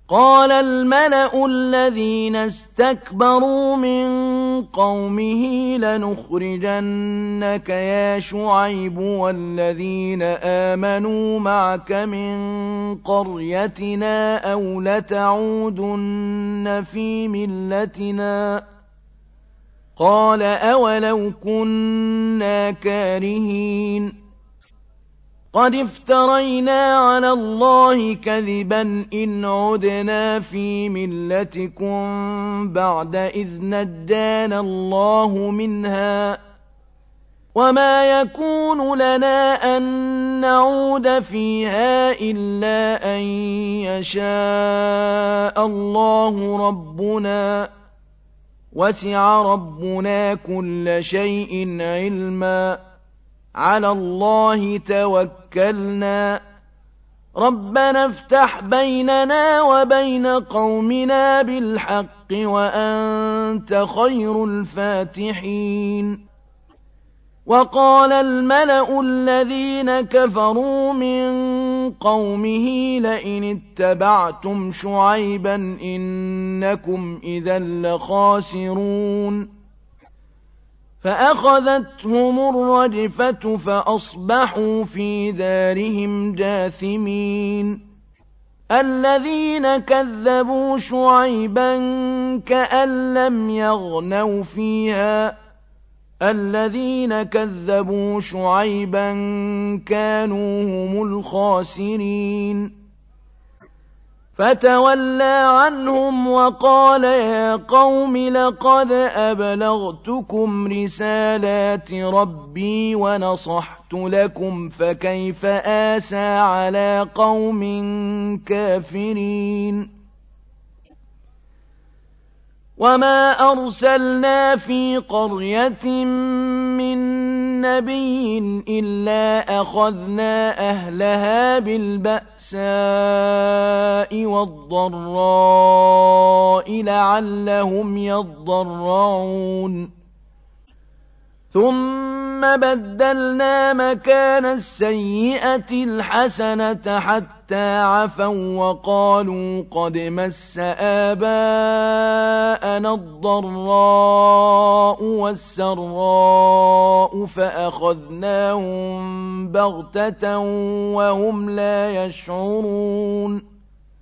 قال الملأ الذين استكبروا من قومه لنخرجنك يا شعيب والذين آمنوا معك من قريتنا أو لتعودن في ملتنا قال أولو كنا كارهين قد افترينا على الله كذبا إن عدنا في ملتكم بعد إذ نجانا الله منها وما يكون لنا أن نعود فيها إلا أن يشاء الله ربنا وسع ربنا كل شيء علما على الله توكلنا ربنا افتح بيننا وبين قومنا بالحق وأنت خير الفاتحين وقال الملأ الذين كفروا من قومه لئن اتبعتم شعيبا إنكم إذا لخاسرون فأخذتهم الرجفة فأصبحوا في دارهم جاثمين الذين كذبوا شعيبا كأن لم يغنوا فيها الذين كذبوا شعيبا كانوا هم الخاسرين فتولى عنهم وقال يا قوم لقد أبلغتكم رسالات ربي ونصحت لكم فكيف آسى على قوم كافرين وما أرسلنا في قرية من نبي إلا أخذنا أهلها بالبأساء والضراء لعلهم يضرعون ثم بدلنا مكان السيئة الحسنة حتى عفوا وقالوا قد مس آباءنا الضراء والسراء فأخذناهم بغتة وهم لا يشعرون